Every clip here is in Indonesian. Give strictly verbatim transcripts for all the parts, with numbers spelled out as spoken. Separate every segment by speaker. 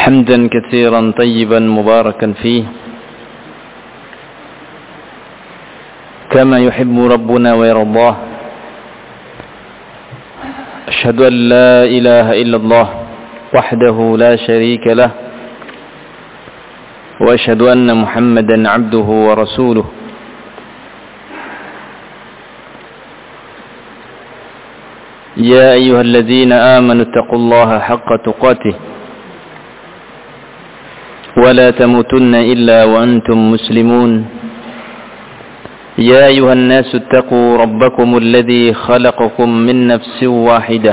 Speaker 1: حمدا كثيرا طيبا مباركا فيه كما يحب ربنا ويرضاه. أشهد أن لا إله إلا الله وحده لا شريك له، وأشهد أن محمدا عبده ورسوله. يا أيها الذين آمنوا اتقوا الله حق تقاته ولا تموتن إلا وأنتم مسلمون. يا أيها الناس اتقوا ربكم الذي خلقكم من نفس واحدة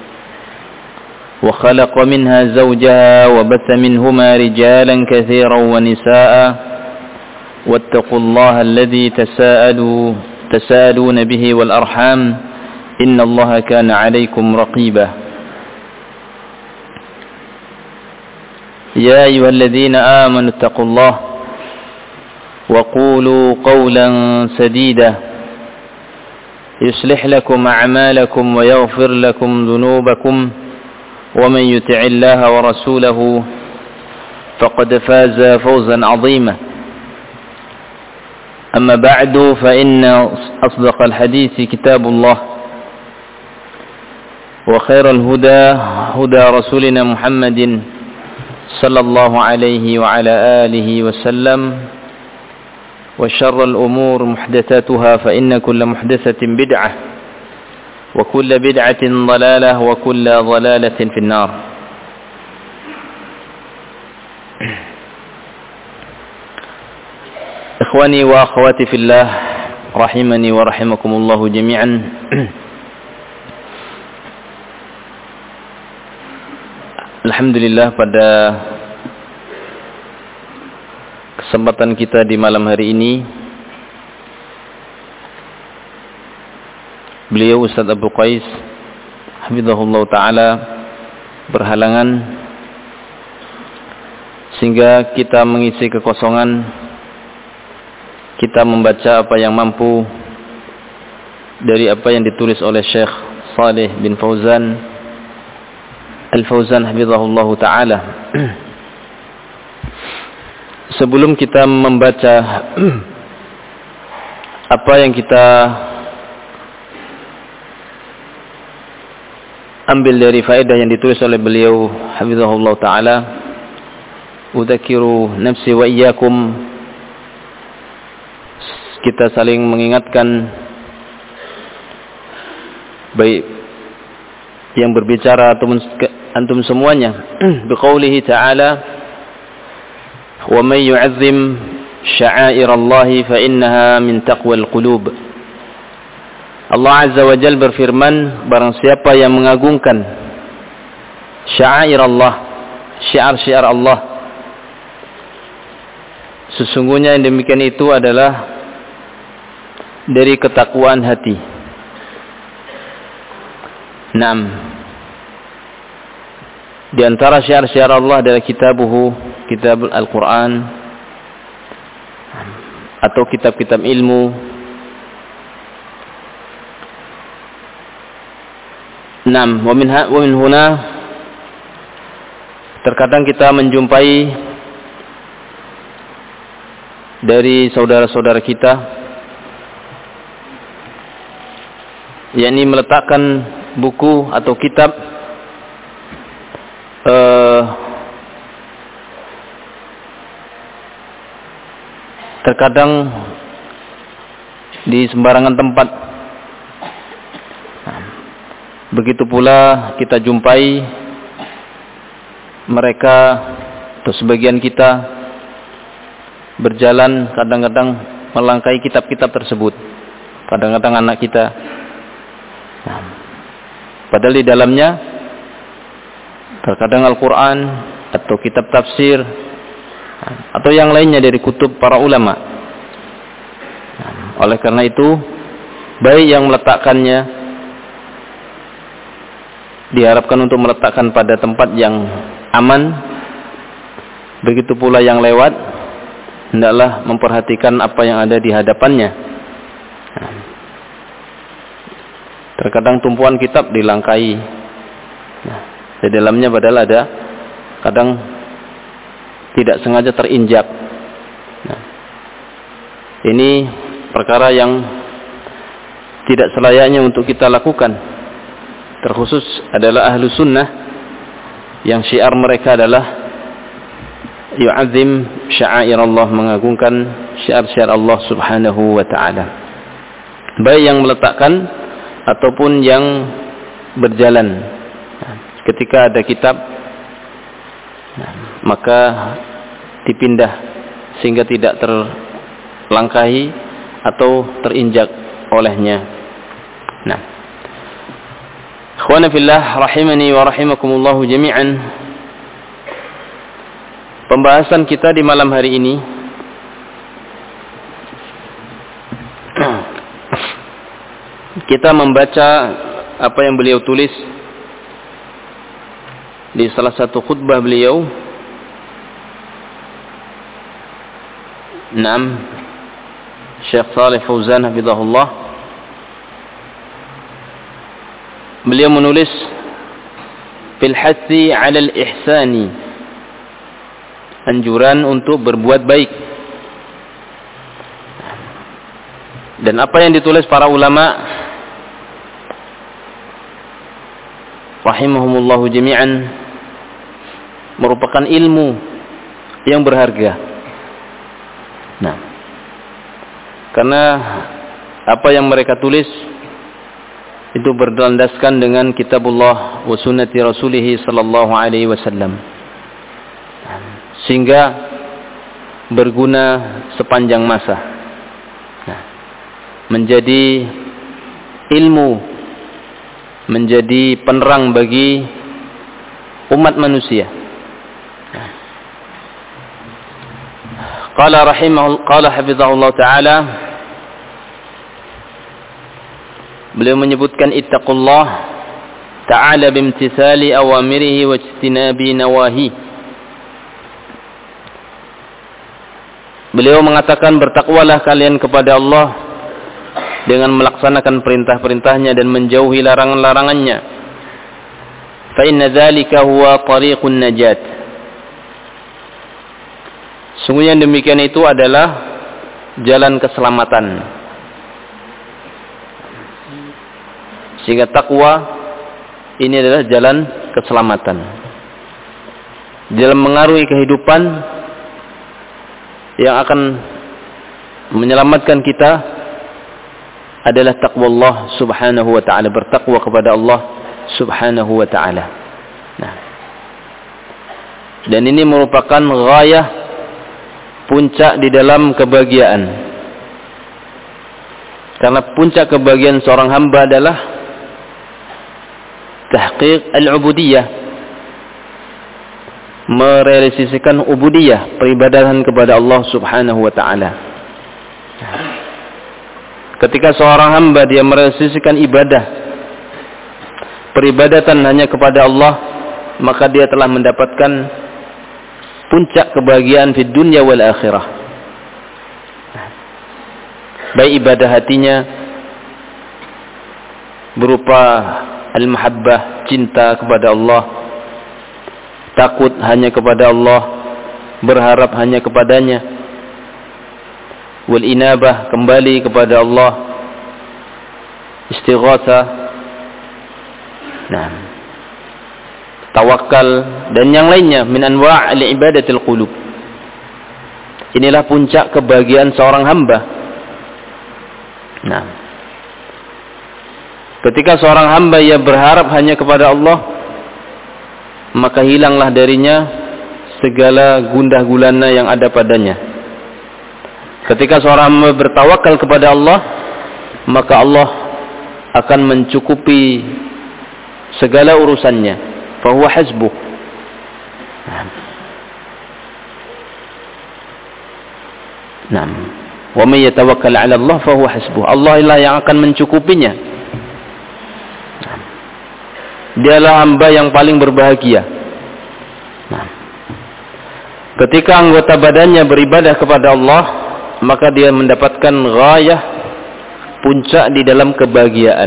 Speaker 1: وخلق منها زوجها وبث منهما رجالا كثيرا ونساء واتقوا الله الذي تساءلوا تساءلون به والأرحام إن الله كان عليكم رقيبا. يا أيها الذين آمنوا اتقوا الله وقولوا قولا سديدا يصلح لكم أعمالكم ويغفر لكم ذنوبكم، ومن يطع الله ورسوله فقد فاز فوزا عظيما. أما بعد، فإن أصدق الحديث كتاب الله، وخير الهدى هدى رسولنا محمد صلى الله عليه وعلى آله وسلم، وشر الأمور محدثاتها، فإن كل محدثة بدعة وكل بدعة ضلالة وكل ضلالة في النار. إخواني وأخواتي في الله رحمني ورحمكم الله جميعا. Alhamdulillah, pada kesempatan kita di malam hari ini, beliau Ustaz Abu Qais hafizahullah ta'ala berhalangan, sehingga kita mengisi kekosongan, kita membaca apa yang mampu dari apa yang ditulis oleh Syekh Saleh bin Fauzan Al-Fauzan hafizahullah ta'ala. Sebelum kita membaca apa yang kita ambil dari faedah yang ditulis oleh beliau hafizahullah ta'ala, udzakiru nafsi wa iyyakum, kita saling mengingatkan, baik yang berbicara ataupun antum semuanya, biqaulihi ta'ala, wa may yu'azzim sya'airallahi fa innaha min taqwal qulub. Allah Azza wa Jalla berfirman, barang siapa yang mengagungkan sya'airallah, syiar-syiar Allah, sesungguhnya yang demikian itu adalah dari ketakwaan hati. Naam. Di antara syiar-syiar Allah adalah kitabuhu, kitab Al-Quran, atau kitab-kitab ilmu. Naam, wa min wa min huna, terkadang kita menjumpai dari saudara-saudara kita, yakni meletakkan buku atau kitab uh, terkadang di sembarangan tempat. Nah, begitu pula kita jumpai mereka atau sebagian kita berjalan kadang-kadang melangkai kitab-kitab tersebut, kadang-kadang anak kita. Nah, padahal di dalamnya terkadang Al-Quran atau kitab tafsir atau yang lainnya dari kutub para ulama. Oleh karena itu, baik yang meletakkannya diharapkan untuk meletakkan pada tempat yang aman, begitu pula yang lewat hendaklah memperhatikan apa yang ada di hadapannya. Terkadang tumpuan kitab dilangkai. Nah, di dalamnya padahal ada kadang tidak sengaja terinjak. Nah, ini perkara yang tidak selayaknya untuk kita lakukan. Terkhusus adalah ahlu sunnah yang syiar mereka adalah yu'azzim sya'air Allah, mengagungkan syiar-syiar Allah subhanahu wa ta'ala, baik yang meletakkan ataupun yang berjalan. Nah, ketika ada kitab, nah, maka dipindah sehingga tidak terlangkahi atau terinjak olehnya. Nah, ikhwana fillah rahimani wa rahimakumullahu jami'an. Pembahasan kita di malam hari ini kita membaca apa yang beliau tulis di salah satu khutbah beliau. Naam, Syekh Shalih Fauzan hafizahullah, beliau menulis fil hathi 'ala al-ihsani, anjuran untuk berbuat baik. Dan apa yang ditulis para ulama rahimahumullahu jami'an merupakan ilmu yang berharga. Nah, karena apa yang mereka tulis itu berlandaskan dengan kitabullah wa sunnati rasulih sallallahu alaihi wasallam, sehingga berguna sepanjang masa. Nah, menjadi ilmu, menjadi penerang bagi umat manusia. Qala rahimahullah, qala hafizahullah ta'ala, beliau menyebutkan ittaqullah ta'ala bimtithali awamirihi wa ijtinabi nawahi. Beliau mengatakan, bertakwalah kalian kepada Allah dengan melaksanakan perintah-perintahnya dan menjauhi larangan-larangannya. Fa inna dzalika huwa tariqun najat. Sungguhnya demikian itu adalah jalan keselamatan. Sehingga takwa ini adalah jalan keselamatan. Dalam mengaruhi kehidupan yang akan menyelamatkan kita adalah takwa Allah subhanahu wa ta'ala, bertakwa kepada Allah subhanahu wa ta'ala. Nah, dan ini merupakan ghayah, puncak di dalam kebahagiaan. Karena puncak kebahagiaan seorang hamba adalah tahqiq al-ubudiyah, merealisasikan ubudiyah, peribadahan kepada Allah subhanahu wa ta'ala. Ketika seorang hamba dia merealisasikan ibadah, peribadatan hanya kepada Allah, maka dia telah mendapatkan puncak kebahagiaan di dunia wal akhirah. Baik ibadah hatinya berupa al-mahabbah, cinta kepada Allah, takut hanya kepada Allah, berharap hanya kepadanya, wal inabah, kembali kepada Allah, istighatsah, nah, tawakal dan yang lainnya min anwa' al-ibadatil qulub. Inilah puncak kebahagiaan seorang hamba. Nah, ketika seorang hamba ia berharap hanya kepada Allah, maka hilanglah darinya segala gundah gulana yang ada padanya. Ketika seorang hamba bertawakal kepada Allah, maka Allah akan mencukupi segala urusannya. Fahuwa hasbuh. Naam. Wa may yatawakkal 'ala Allah fahuwa hasbuh. Allah lah yang akan mencukupinya. Dialah hamba yang paling berbahagia. Nah, ketika anggota badannya beribadah kepada Allah, maka dia mendapatkan ghayah, puncak di dalam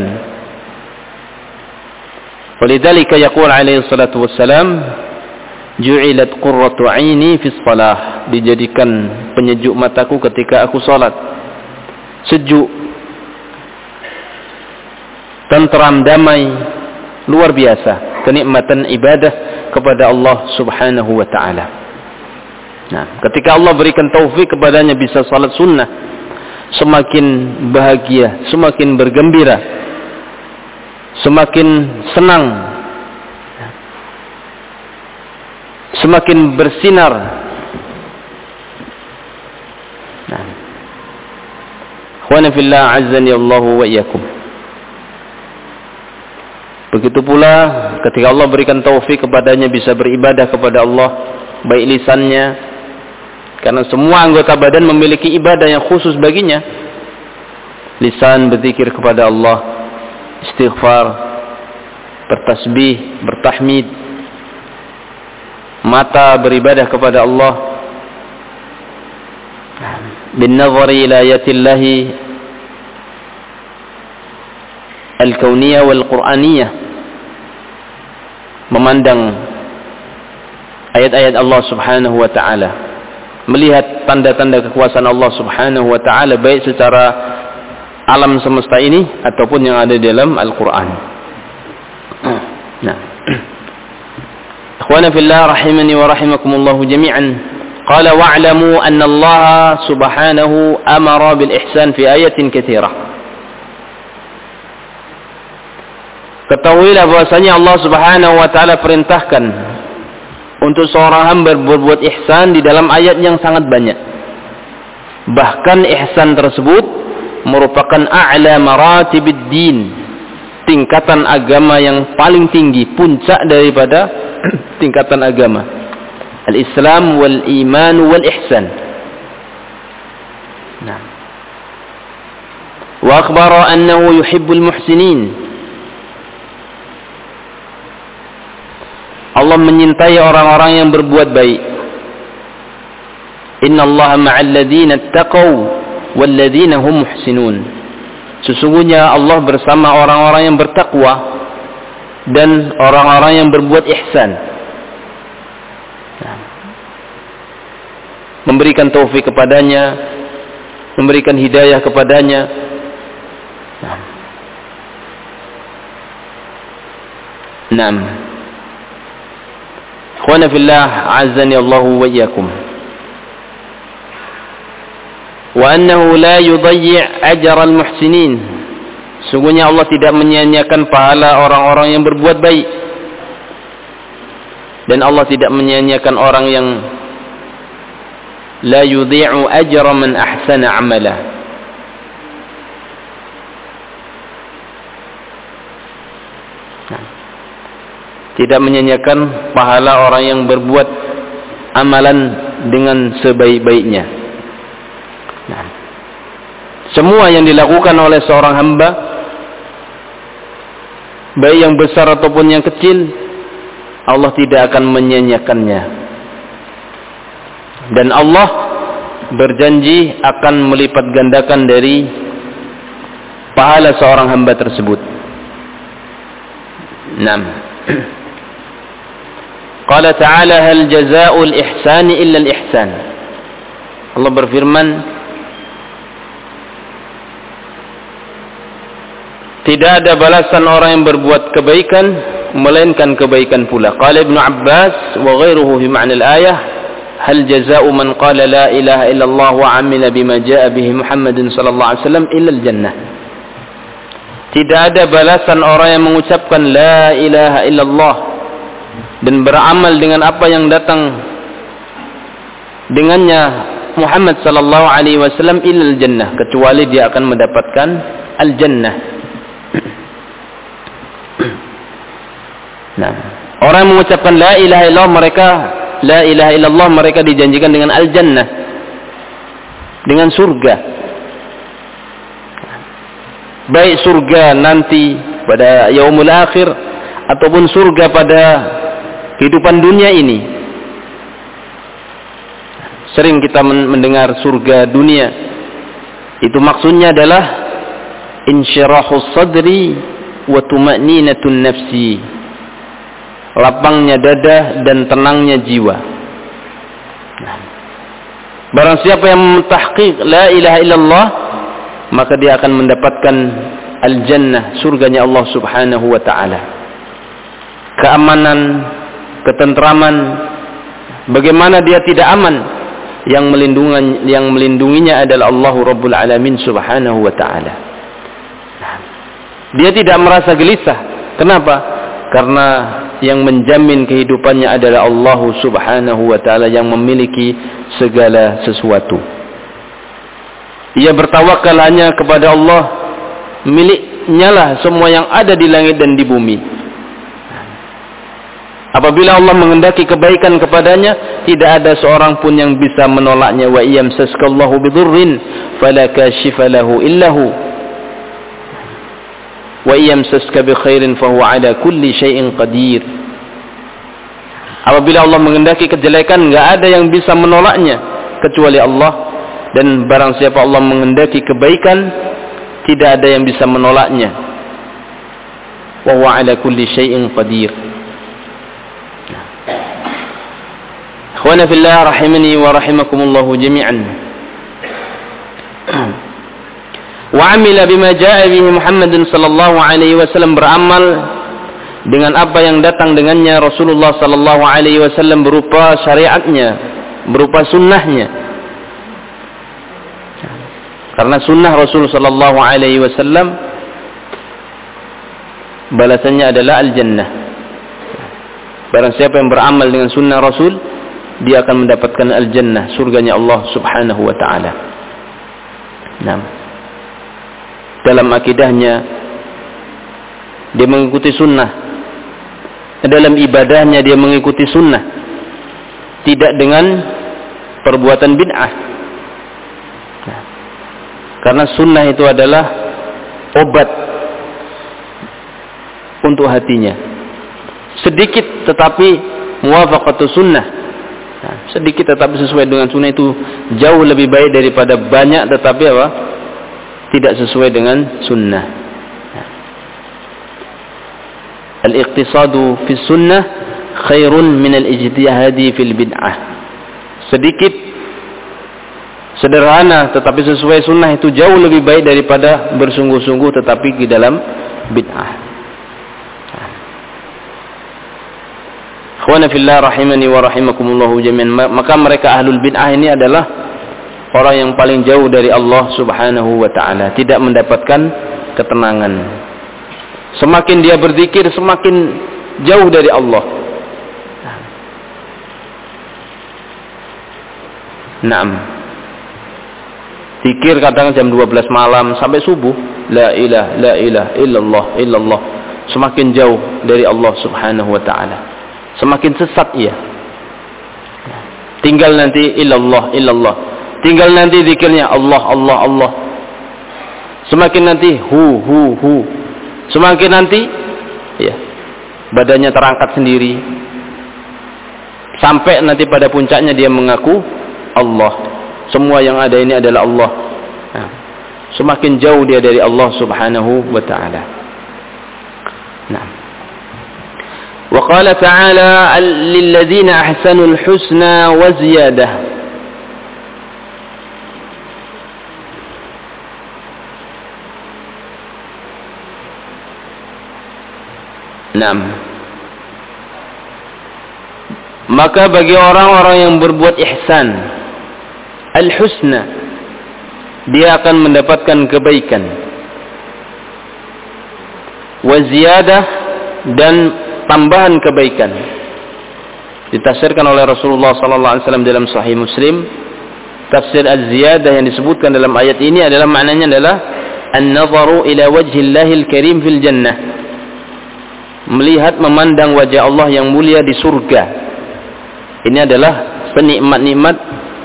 Speaker 1: kebahagiaan. Walidzalika yaqul alaihi salatu wassalam, Ju'ilat qurratu 'aini fi shalah, dijadikan penyejuk mataku ketika aku salat. Sejuk, tentram, damai, luar biasa kenikmatan ibadah kepada Allah Subhanahu wa taala. Nah, ketika Allah berikan taufik kepadanya bisa salat sunnah, semakin bahagia, semakin bergembira, semakin senang, semakin bersinar. Nah, ikhwana fillah, azzani Allah wa iyyakum. Begitu pula ketika Allah berikan taufik kepadanya bisa beribadah kepada Allah, baik lisannya, karena semua anggota badan memiliki ibadah yang khusus baginya. Lisan berzikir kepada Allah, istighfar, bertasbih, bertahmid. Mata beribadah kepada Allah, bin nazari ila ayatillahi al-kauniyah wal qur'aniyah, memandang ayat-ayat Allah Subhanahu wa taala, melihat tanda-tanda kekuasaan Allah Subhanahu wa taala baik secara alam semesta ini ataupun yang ada dalam Al-Qur'an. Nah, ikhwana fillah rahimani wa rahimakumullah jami'an. Qala wa'lamu anna Allah Subhanahu amara bil ihsan fi ayatin katsirah. Ketahuilah bahwasanya Allah Subhanahu wa taala perintahkan untuk seorang hamba berbuat ihsan di dalam ayat yang sangat banyak. Bahkan ihsan tersebut merupakan a'la maratibid din, tingkatan agama yang paling tinggi, puncak daripada tingkatan agama. Al-Islam wal iman wal ihsan. Nah. Wa akhbara annahu yuhibbul muhsinin. Allah menyintai orang-orang yang berbuat baik. Innallaha ma'al ladzina ittaqaw wal ladzina hum muhsinun. Sesungguhnya Allah bersama orang-orang yang bertakwa dan orang-orang yang berbuat ihsan. Memberikan taufik kepadanya, memberikan hidayah kepadanya. Naam. Ikhwana fillah, azzani Allah wa iyyakum. Wa annahu la yudayyi' ajra al-muhsinin. Sungguhnya Allah tidak menyia-nyiakan pahala orang-orang yang berbuat baik. Dan Allah tidak menyia-nyiakan orang yang la yudhi'u ajra man ahsana 'amala. Tidak menyia-nyiakan pahala orang yang berbuat amalan dengan sebaik-baiknya. Nah, semua yang dilakukan oleh seorang hamba, baik yang besar ataupun yang kecil, Allah tidak akan menyia-nyiakannya. Dan Allah berjanji akan melipat gandakan dari pahala seorang hamba tersebut. Naam. Qala ta'ala hal jazaa'ul ihsani illa al-ihsan. Allah berfirman, tidak ada balasan orang yang berbuat kebaikan melainkan kebaikan pula. Qala Ibnu Abbas wa ghairuhu fi ma'na al-ayah, hal jazaa'u man qala la ilaha illallah wa 'amila bima jaa'a bihi Muhammadun sallallahu alaihi wasallam illa al-jannah. Tidak ada balasan orang yang mengucapkan la ilaha illallah dan beramal dengan apa yang datang dengannya Muhammad sallallahu alaihi wasallam illa al-jannah, kecuali dia akan mendapatkan al-jannah. Nah, orang yang mengucapkan la ilaha illallah, mereka la ilaha illallah mereka dijanjikan dengan al-jannah, dengan surga. Baik surga nanti pada yaumul akhir ataupun surga pada kehidupan dunia ini. Sering kita mendengar surga dunia, itu maksudnya adalah insyirahus sadri wa tuma'ninatun nafsi. lapangnya dada dan tenangnya jiwa. Nah, barang siapa yang mentahqiq la ilaha illallah, maka dia akan mendapatkan al-jannah, surganya Allah Subhanahu wa taala. Keamanan, ketentraman. Bagaimana dia tidak aman? Yang melindungi yang melindunginya adalah Allah Rabbul Alamin Subhanahu wa taala. Dia tidak merasa gelisah. Kenapa? Karena yang menjamin kehidupannya adalah Allah Subhanahu wa taala yang memiliki segala sesuatu. Ia bertawakal hanya kepada Allah, miliknya lah semua yang ada di langit dan di bumi. Apabila Allah menghendaki kebaikan kepadanya, tidak ada seorang pun yang bisa menolaknya. Wa iyamsaskallahu bidurrin fala kashifa lahu illahu wa iyamsaska bi khairin fahuwa ala kulli syai'in qadir. Apabila Allah menghendaki kejelekan, enggak ada yang bisa menolaknya kecuali Allah, dan barang siapa Allah menghendaki kebaikan, tidak ada yang bisa menolaknya. Wa huwa ala kulli syai'in qadir. Ikhwana fillah rahimani wa rahimakumullahu jami'an. Wa amila bima jaa'a bihi Muhammadun sallallahu alaihi wasallam, beramal dengan apa yang datang dengannya Rasulullah sallallahu alaihi wasallam berupa syariatnya, berupa sunnahnya. Karena sunnah Rasul sallallahu alaihi wasallam balasannya adalah al-jannah. Barang siapa yang beramal dengan sunnah Rasul, dia akan mendapatkan al-jannah, surganya Allah Subhanahu wa taala. Nah, dalam akidahnya dia mengikuti sunnah, dalam ibadahnya dia mengikuti sunnah, tidak dengan perbuatan bid'ah. Nah, karena sunnah itu adalah obat untuk hatinya. Sedikit tetapi muwafaqatu sunnah. Nah, sedikit tetapi sesuai dengan sunnah itu jauh lebih baik daripada banyak tetapi apa? Tidak sesuai dengan sunnah. Nah. Al-iqtisadu fi sunnah khairun min al-ijtihadi fil bid'ah. Sedikit sederhana tetapi sesuai sunnah itu jauh lebih baik daripada bersungguh-sungguh tetapi di dalam bid'ah. Ikhwana fillah rahimani wa rahimakumullahu jami'an. Maka mereka ahlul bid'ah ini adalah orang yang paling jauh dari Allah Subhanahu wa taala, tidak mendapatkan ketenangan. Semakin dia berzikir, semakin jauh dari Allah. Naam. Zikir kadang jam dua belas malam sampai subuh, la ilaha la ilaha illallah illallah. Semakin jauh dari Allah Subhanahu wa taala, semakin sesat ia. Tinggal nanti illallah illallah, tinggal nanti zikirnya Allah Allah Allah. Semakin nanti hu hu hu, semakin nanti ya badannya terangkat sendiri, sampai nanti pada puncaknya dia mengaku Allah. Semua yang ada ini adalah Allah. Nah, semakin jauh dia dari Allah Subhanahu wa taala. Nah, وقال تعالى للذين أحسنوا الحسنى وزيادة. Naam. Maka bagi orang-orang yang berbuat ihsan, al-husna, dia akan mendapatkan kebaikan. Wa ziyadah, dan tambahan kebaikan. Ditafsirkan oleh Rasulullah sallallahu alaihi wasallam dalam Sahih Muslim. Tafsir az-ziyadah yang disebutkan dalam ayat ini adalah maknanya adalah an-nazaru ila wajhillahil karim fil jannah. Melihat memandang wajah Allah yang mulia di surga. Ini adalah penikmat-nikmat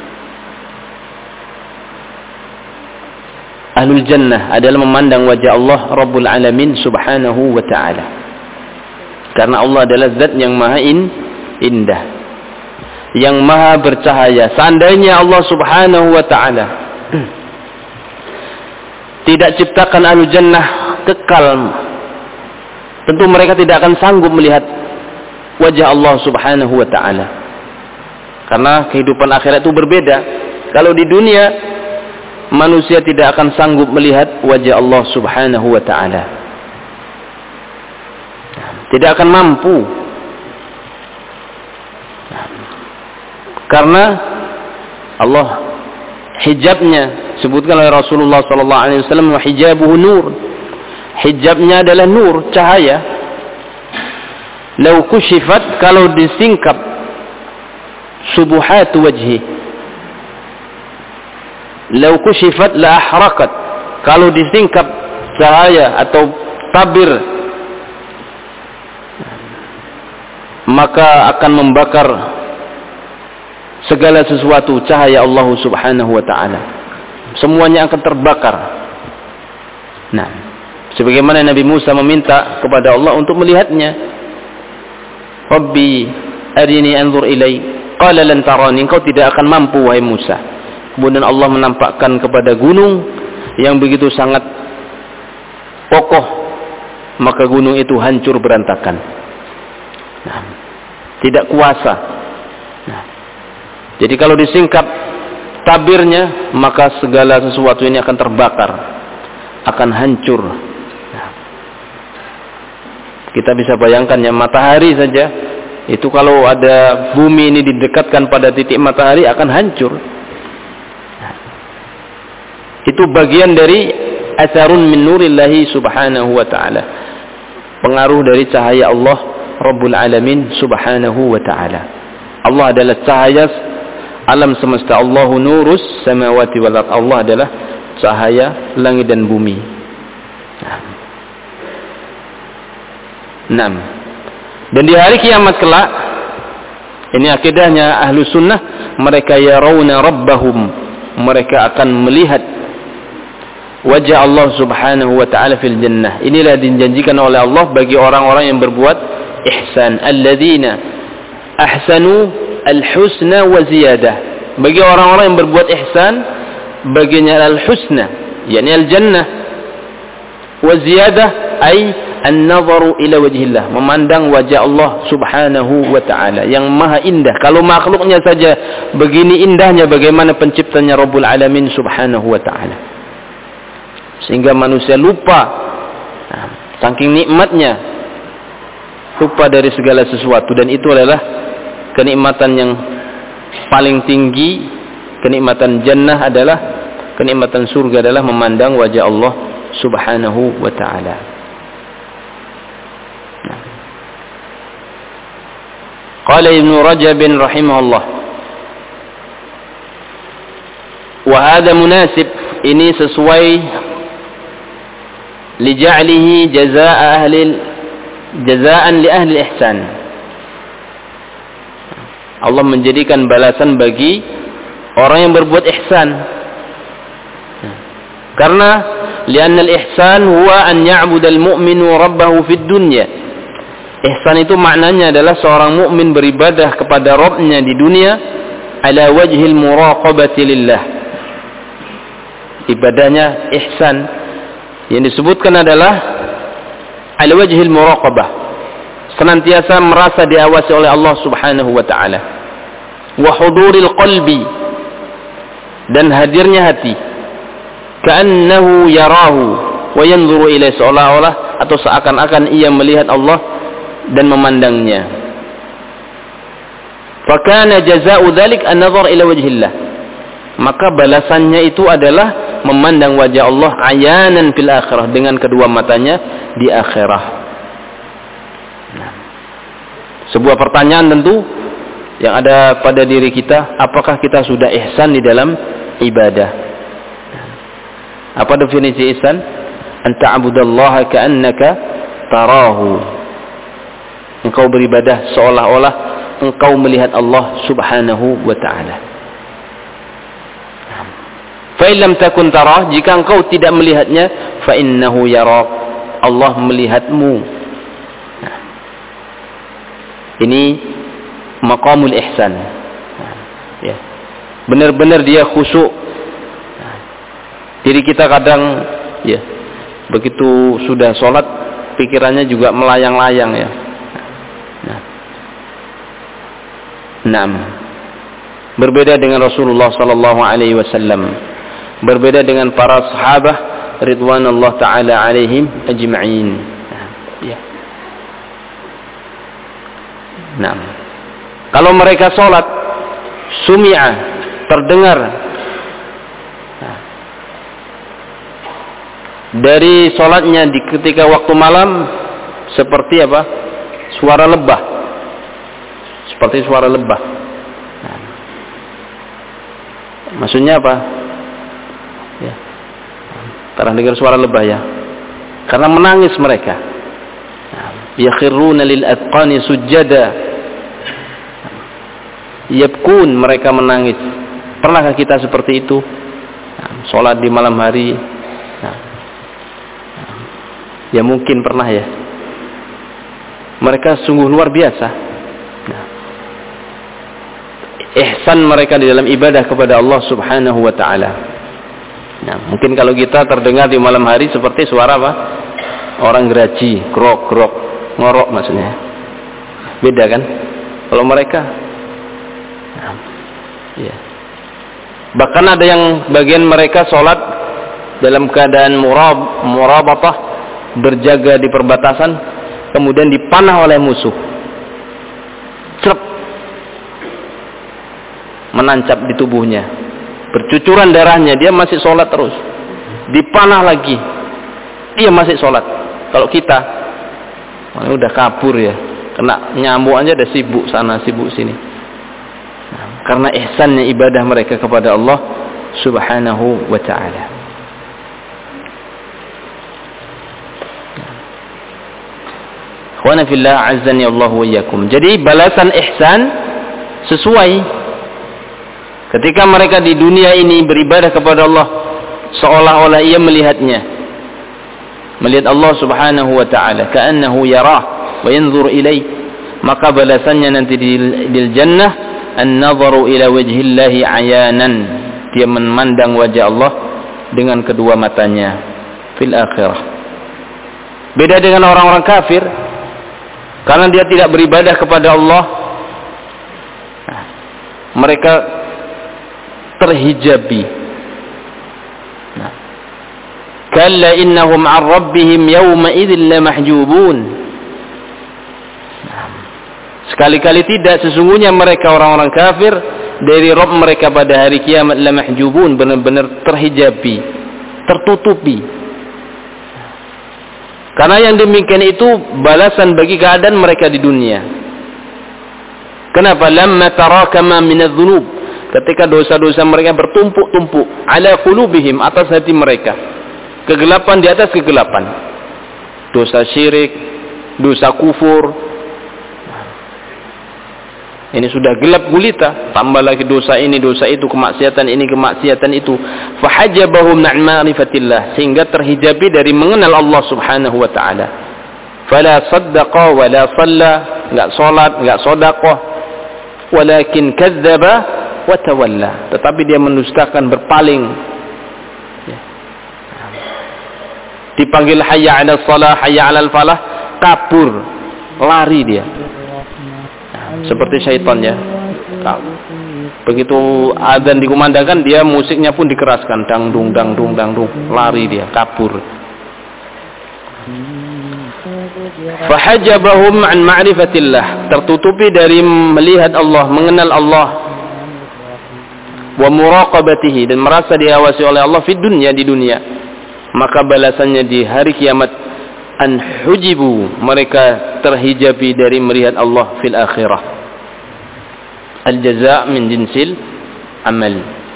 Speaker 1: ahlul jannah, adalah memandang wajah Allah Rabbul Alamin Subhanahu wa ta'ala. Karena Allah adalah zat yang maha in, indah, yang maha bercahaya. Seandainya Allah Subhanahu wa ta'ala tidak ciptakan ahlul jannah kekal, tentu mereka tidak akan sanggup melihat wajah Allah Subhanahu wa ta'ala. Karena kehidupan akhirat itu berbeda. Kalau di dunia manusia tidak akan sanggup melihat wajah Allah Subhanahu wa ta'ala, tidak akan mampu, karena Allah hijabnya, sebutkan oleh Rasulullah sallallahu alaihi wasallam, wa hijabuhu nur, hijabnya adalah nur, cahaya. Lau kushifat, kalau disingkap, subuhat wajhi, lau kushifat la ahraqat, kalau disingkap cahaya atau tabir, maka akan membakar segala sesuatu cahaya Allah Subhanahu wa ta'ala. Semuanya akan terbakar. Nah, sebagaimana Nabi Musa meminta kepada Allah untuk melihatnya. Rabbi arini anzur ilai, qala lan tarani, engkau tidak akan mampu wahai Musa. Kemudian Allah menampakkan kepada gunung yang begitu sangat kokoh, maka gunung itu hancur berantakan. Nah, tidak kuasa. Nah, jadi kalau disingkap tabirnya, maka segala sesuatu ini akan terbakar, akan hancur. Nah, kita bisa bayangkan ya, matahari saja itu kalau ada bumi ini didekatkan pada titik matahari akan hancur. Nah, itu bagian dari asarun min nurillahi subhanahu wa ta'ala, pengaruh dari cahaya Allah Rabbul Alamin subhanahu wa ta'ala. Allah adalah cahaya alam semesta. Allahu nurus samawati wal ardh. Allah adalah cahaya langit dan bumi. Enam. Dan di hari kiamat kelak, ini akidahnya ahlu sunnah, mereka yarawna rabbahum, mereka akan melihat wajah Allah subhanahu wa ta'ala fil jannah. Inilah dijanjikan oleh Allah bagi orang-orang yang berbuat ihsan. Alladzina ahsanu al-husna wa ziyadah. Bagi orang-orang yang berbuat ihsan, baginya al-husna, yakni al-jannah, wa ziyadah ay an-nazaru ila wajhillah, memandang wajah Allah subhanahu wa ta'ala yang maha indah. Kalau makhluknya saja begini indahnya, bagaimana penciptanya Rabbul Alamin subhanahu wa ta'ala. Sehingga manusia lupa, nah, saking nikmatnya, lupa dari segala sesuatu. Dan itu adalah kenikmatan yang paling tinggi. Kenikmatan jannah adalah, kenikmatan surga adalah memandang wajah Allah subhanahu wa ta'ala. Qala Ibnu Rajab rahimahullah, wa hadha munasib, ini sesuai li ja'lihi jazaa'a ahli jazaa'an li ahli ihsan. Allah menjadikan balasan bagi orang yang berbuat ihsan. Karena li'anna al-ihsan huwa an ya'budal mu'minu rabbahu fid dunya. Ihsan itu maknanya adalah seorang mukmin beribadah kepada Rabbnya di dunia ala wajhil muraqabati lillah. Ibadahnya ihsan yang disebutkan adalah ala wajhil muraqabah, senantiasa merasa diawasi oleh Allah subhanahu wa ta'ala, wa huduril qalbi, dan hadirnya hati, ka'annahu yarahu wa yanzuru ilaihi, seolah-olah atau seakan-akan ia melihat Allah dan memandangnya. Fakana jazaa'u dzalik an-nazar ila wajhillah, maka balasannya itu adalah memandang wajah Allah ayanan fil akhirah, dengan kedua matanya di akhirah. Nah, sebuah pertanyaan tentu yang ada pada diri kita, apakah kita sudah ihsan di dalam ibadah? Apa definisi ihsan? An ta'budallaha ka'annaka tarahu, engkau beribadah seolah-olah engkau melihat Allah subhanahu wa ta'ala. Fa in lam takun tarah, jika engkau tidak melihatnya, fa innahu yarak, Allah melihatmu. Nah, ini maqamul ihsan. Nah, ya, benar-benar dia khusyuk. Nah, diri kita kadang ya begitu sudah sholat pikirannya juga melayang-layang ya. Nah, Naam. Berbeda dengan Rasulullah sallallahu alaihi wasallam. Berbeda dengan para sahabat ridwanullah taala alaihim ajma'in. Ya. Naam. Kalau mereka salat sumi'a, terdengar dari salatnya di ketika waktu malam seperti apa? Suara lebah. Seperti suara lebah. Nah. Maksudnya apa? Ya. Pernah dengar suara lebah ya? Karena menangis mereka. Yakhiruna lil adqani sujada. Yabkun, mereka menangis. Pernahkah kita seperti itu? Nah, salat di malam hari. Nah. Ya mungkin pernah ya. Mereka sungguh luar biasa. Nah. Ihsan mereka di dalam ibadah kepada Allah Subhanahu wa taala. Nah, mungkin kalau kita terdengar di malam hari seperti suara apa? Orang geraji, grok-grok, ngorok maksudnya. Beda kan? Kalau mereka nah, ya. Bahkan ada yang bagian mereka sholat dalam keadaan murab, murabatah, berjaga di perbatasan, kemudian dipanah oleh musuh. Cerep, menancap di tubuhnya, bercucuran darahnya, dia masih sholat terus. Dipanah lagi, dia masih sholat. Kalau kita oh, udah kabur ya, kena nyamuk aja udah sibuk sana sibuk sini. Nah, karena ihsannya ibadah mereka kepada Allah Subhanahu wa ta'ala. Ikhwana fillah azzani Allah wa iyyakum. Jadi balasan ihsan sesuai ketika mereka di dunia ini beribadah kepada Allah seolah-olah ia melihatnya, melihat Allah Subhanahu wa ta'ala, ka'annahu yarah wa yanzur ilaih, maka balasannya nanti di, di jannah an-nadharu ila wajhillahi ayanan, dia memandang wajah Allah dengan kedua matanya fil akhirah. Beda dengan orang-orang kafir, karena dia tidak beribadah kepada Allah, mereka terhijabi. Nah. Kalla innahum 'an rabbihim yawma idzin lamahjubun. Nah. Sekali-kali tidak, sesungguhnya mereka orang-orang kafir dari Rabb mereka pada hari kiamat lamahjubun, benar-benar terhijabi, tertutupi. Karena yang demikian itu balasan bagi keadaan mereka di dunia. Kenapa? Lamma tarakama minadz-dzunub, ketika dosa-dosa mereka bertumpuk-tumpuk, ala qulubihim, atas hati mereka, kegelapan di atas kegelapan, dosa syirik, dosa kufur, ini sudah gelap gulita, tambah lagi dosa ini, dosa itu, kemaksiatan ini, kemaksiatan itu. Fahajabahum an ma'rifatillah, sehingga terhijabi dari mengenal Allah Subhanahu wa ta'ala. Fala saddaqa wala shalla, enggak salat, enggak sedekah, walakin kadzdzaba wa tawalla, tetapi dia mendustakan, berpaling. Ya. Dipanggil hayya 'alal shalah, hayya 'alal falah, kabur, lari dia. Seperti syaitan ya. Begitu adzan dikumandangkan, dia musiknya pun dikeraskan, dangdung dangdung dangdung, lari dia, kabur. Fahajabahum an ma'rifatillah, tertutupi dari melihat Allah, mengenal Allah, wa muraqabatihi, dan merasa diawasi oleh Allah di dunia, di dunia. Maka balasannya di hari kiamat, an hujibu, mereka terhijabi dari melihat Allah fil akhirah. Al jazaa min jinsil amal.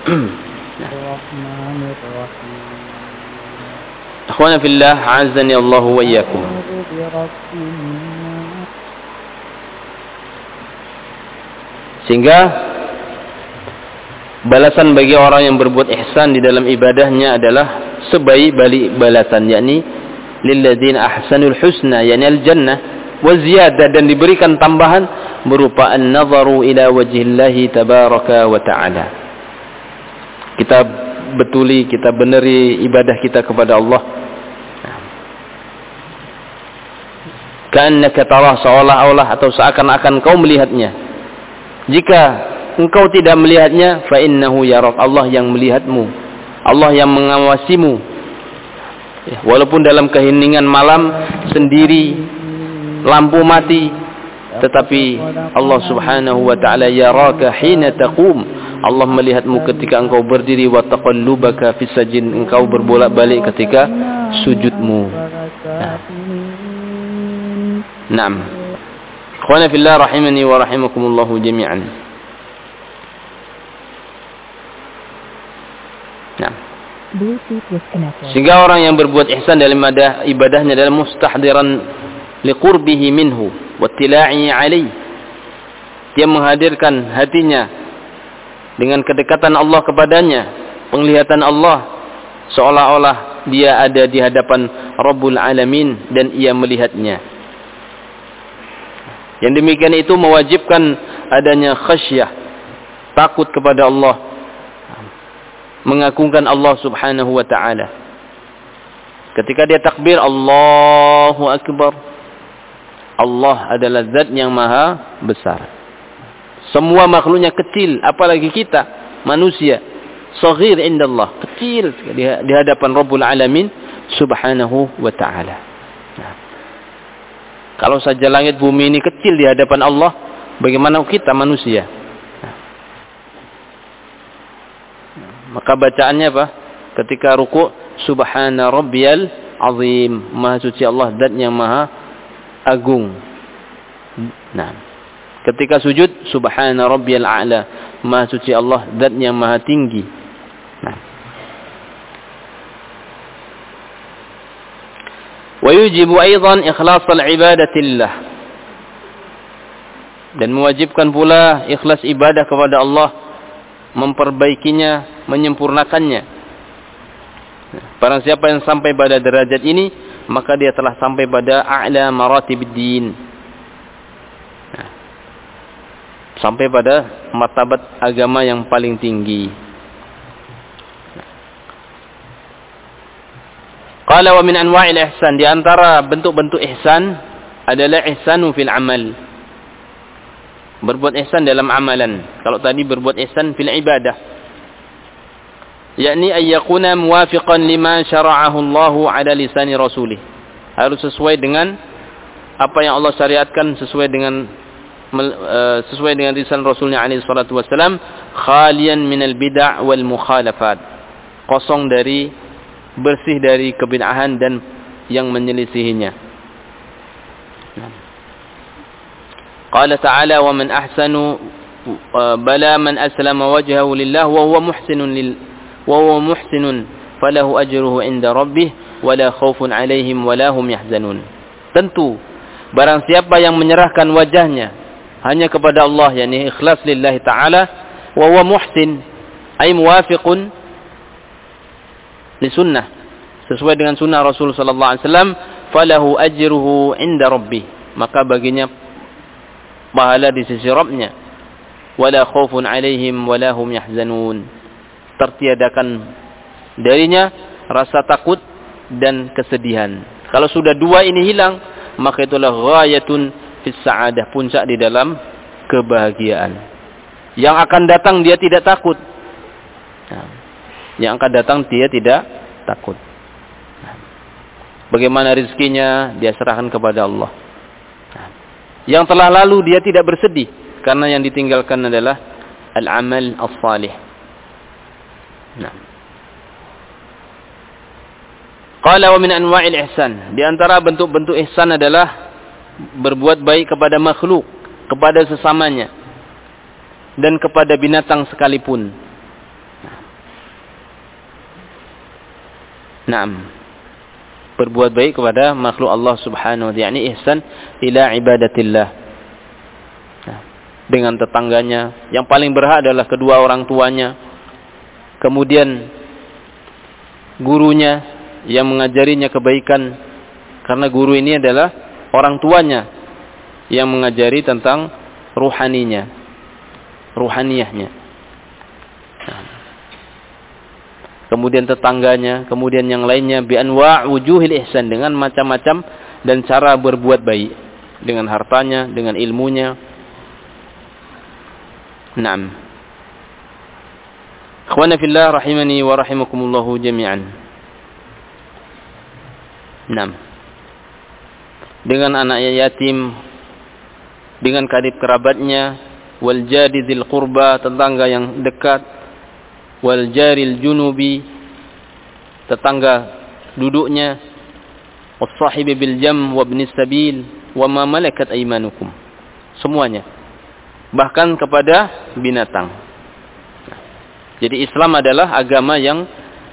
Speaker 1: Akhwana fillah, azani Allah wa iyyakum. Sehingga balasan bagi orang yang berbuat ihsan di dalam ibadahnya adalah sebaik-baik balasan, yakni lilladzina ahsanul husna, yani al-jannah, wa ziyadah, dan diberikan tambahan berupa an-nadharu ila wajhillahi tabaraka wa ta'ala. Kita betuli, kita beneri ibadah kita kepada Allah. Ka'annaka tarah, seolah-olah atau seakan-akan kau melihatnya. Jika engkau tidak melihatnya, fa innahu yarak, Allah yang melihatmu, Allah yang mengawasimu. Ya, walaupun dalam keheningan malam sendiri, lampu mati, tetapi Allah Subhanahu wa taala yaraka hina taqum. Allah melihatmu ketika engkau berdiri, wa taqallubaka fis sajin, engkau berbolak-balik ketika sujudmu. Nah. Naam. Ikhwana fillah rahimani wa rahimakumullah jami'an. Nah. Sehingga orang yang berbuat ihsan dalam ibadah, ibadahnya adalah mustahdiran liqurbihi minhu wattila'i alaih. Dia menghadirkan hatinya dengan kedekatan Allah kepadanya, penglihatan Allah, seolah-olah dia ada di hadapan Rabbul Alamin dan ia melihatnya. Yang demikian itu mewajibkan adanya khasyah, takut kepada Allah, mengagungkan Allah Subhanahu wa taala. Ketika dia takbir Allahu Akbar, Allah adalah zat yang maha besar. Semua makhluknya kecil, apalagi kita manusia, saghir indallah, kecil di hadapan Rabbul Alamin Subhanahu wa taala. Nah, kalau saja langit bumi ini kecil di hadapan Allah, bagaimana kita manusia? Nah, maka bacaannya apa? Ketika ruku', Subhana Rabbiyal Azim, maha suci Allah, zat yang maha agung. Nah, ketika sujud, Subhana Rabbiyal A'la, maha suci Allah, zat yang maha tinggi. Nah. Wa yujibu aidan ikhlasul ibadatillah, dan mewajibkan pula ikhlas ibadah kepada Allah, memperbaikinya, menyempurnakannya. Barang siapa yang sampai pada derajat ini, maka dia telah sampai pada a'la maratibiddin. Nah, sampai pada martabat agama yang paling tinggi. Qala wa min anwa'il ihsan, di antara bentuk-bentuk ihsan adalah ihsanu fil amal. Berbuat ihsan dalam amalan. Kalau tadi berbuat ihsan fil ibadah, yakni ay yakuna muwafiqan lima syara'ahu Allah ala lisani rasulih. Harus sesuai dengan apa yang Allah syariatkan, sesuai dengan sesuai dengan lisan Rasulnya alaihi salatu wasalam, khalian minal bid'ah wal mukhalafat. Kosong dari, bersih dari kebid'ahan dan yang menyelisihinya. Qala ta'ala wa man ahsanu bala man aslama wajhahu lillah wa huwa muhsinun lil wa huwa muhsinun falahu ajruhu 'inda rabbih wa la khaufun 'alaihim wa la hum yahzanun. Tentu barang siapa yang menyerahkan wajahnya hanya kepada Allah, yakni ikhlas lillahi ta'ala, wa huwa muhsin ay muwafiqun li sunnah, sesuai dengan sunnah Rasul sallallahu alaihi wasallam, falahu ajruhu 'inda rabbih, maka baginya pahala di sisi Rabbnya, wala khaufun 'alaihim wala hum yahzanun, tertiadakan darinya rasa takut dan kesedihan. Kalau sudah dua ini hilang, maka itulah ghayatun fis sa'adah, puncak di dalam kebahagiaan. Yang akan datang dia tidak takut. Nah, yang akan datang dia tidak takut. Nah, bagaimana rezekinya dia serahkan kepada Allah. Nah, yang telah lalu dia tidak bersedih, karena yang ditinggalkan adalah al-amal as-salih. Nah. Qala wa min anwa'il ihsan, di antara bentuk-bentuk ihsan adalah berbuat baik kepada makhluk, kepada sesamanya, dan kepada binatang sekalipun. Naam. Berbuat baik kepada makhluk Allah Subhanahu wa ta'ala, yakni ihsan ila ibadatillah. Nah, dengan tetangganya, yang paling berhak adalah kedua orang tuanya. Kemudian gurunya yang mengajarinya kebaikan, karena guru ini adalah orang tuanya yang mengajari tentang ruhaninya, ruhaniyahnya. Nah, kemudian tetangganya, kemudian yang lainnya, bi anwa' wujuhil ihsan, dengan macam-macam dan cara berbuat baik, dengan hartanya, dengan ilmunya. Naam. Ikhwana fillah rahimani wa rahimakumullahu jami'an. Naam. Dengan anak yatim, dengan karib kerabatnya, wal jari dzil qurba, tetangga yang dekat, wal jaril junubi, tetangga duduknya, was sahibi bil jam wa ibnis sabil wa ma malakat aymanukum. Semuanya. Bahkan kepada binatang. Jadi Islam adalah agama yang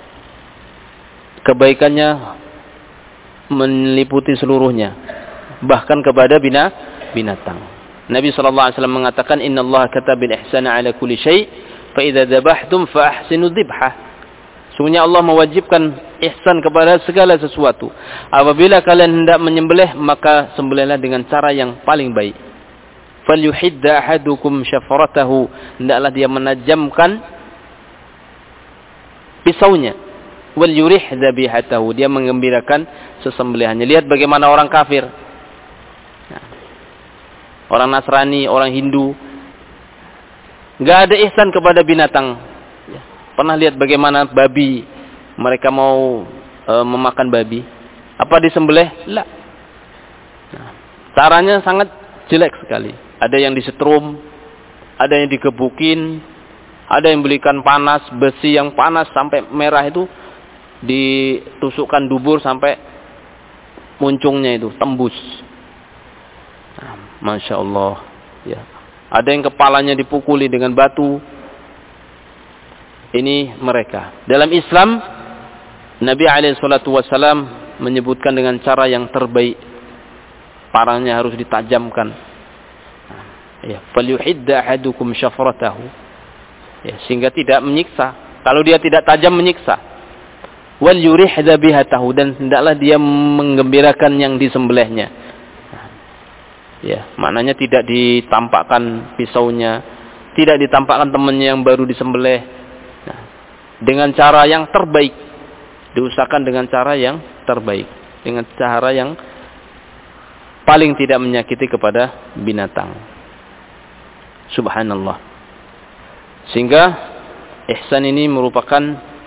Speaker 1: kebaikannya meliputi seluruhnya, bahkan kepada bina, binatang. Nabi sallallahu alaihi wasallam mengatakan, innallaha katabil ihsana ala kulli syai' fa idza dzabhtum fa ahsinu dzibhah. Sungguhnya Allah mewajibkan ihsan kepada segala sesuatu. Apabila kalian hendak menyembelih, maka sembelihlah dengan cara yang paling baik. Falyuhidda ahadukum syafaratahu, hendaklah dia menajamkan pisaunya. Wal yurih dzabihatahu, dia menggembirakan sesembelihannya. Lihat bagaimana orang kafir, nah, orang Nasrani, orang Hindu, enggak ada ihsan kepada binatang. Ya. Pernah lihat bagaimana babi, mereka mau e, memakan babi, apa disembelih? La. Nah, caranya sangat jelek sekali. Ada yang disetrum, ada yang digebukin, ada yang belikan panas, besi yang panas sampai merah itu ditusukkan dubur sampai muncungnya itu tembus. Nah, Masya Allah. Ya. Ada yang kepalanya dipukuli dengan batu. Ini mereka. Dalam Islam, Nabi alaihi salatu wasallam menyebutkan dengan cara yang terbaik. Parangnya harus ditajamkan. Nah, ya, falyuhidda ahadukum syafratahu. Ya, sehingga tidak menyiksa. Kalau dia tidak tajam, menyiksa. Wal yurih dzabihatahu, dan hendaklah dia menggembirakan yang disembelihnya. Ya, maknanya tidak ditampakkan pisaunya, tidak ditampakkan temannya yang baru disembelih. Nah, dengan cara yang terbaik, diusahakan dengan cara yang terbaik, dengan cara yang paling tidak menyakiti kepada binatang. Subhanallah. Sehingga ihsan ini merupakan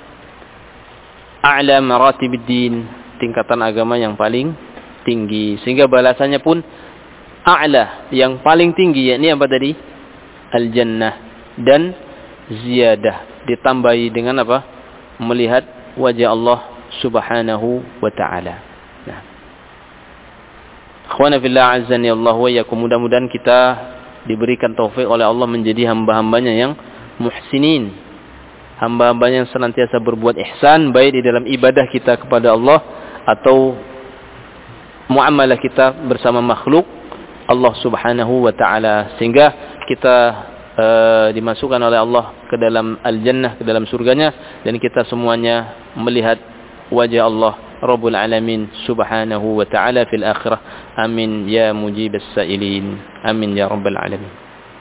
Speaker 1: a'la maratibid din, tingkatan agama yang paling tinggi. Sehingga balasannya pun a'la, yang paling tinggi, yakni apa tadi? Al-jannah dan ziyadah, ditambahi dengan apa? Melihat wajah Allah Subhanahu wa ta'ala. Nah. Akhwana fillah azzani Allah wa iyyakum, mudah-mudahan kita diberikan taufik oleh Allah menjadi hamba-hambanya yang muhsinin, hamba-hambanya yang senantiasa berbuat ihsan, baik di dalam ibadah kita kepada Allah atau muamalah kita bersama makhluk Allah Subhanahu wa ta'ala, sehingga kita uh, dimasukkan oleh Allah ke dalam al-jannah, ke dalam surganya, dan kita semuanya melihat wajah Allah Rabbul Alamin Subhanahu wa ta'ala fil akhirah. Amin ya mujibas sa'ilin. Amin ya Rabbal Alamin.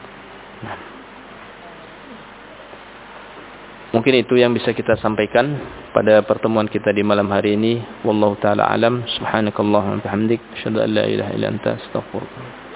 Speaker 1: Mungkin itu yang bisa kita sampaikan pada pertemuan kita di malam hari ini. Wallahu ta'ala alam. Subhanakallahumma wa bihamdik, asyhadu an la ilaha illa anta, astaghfiruka.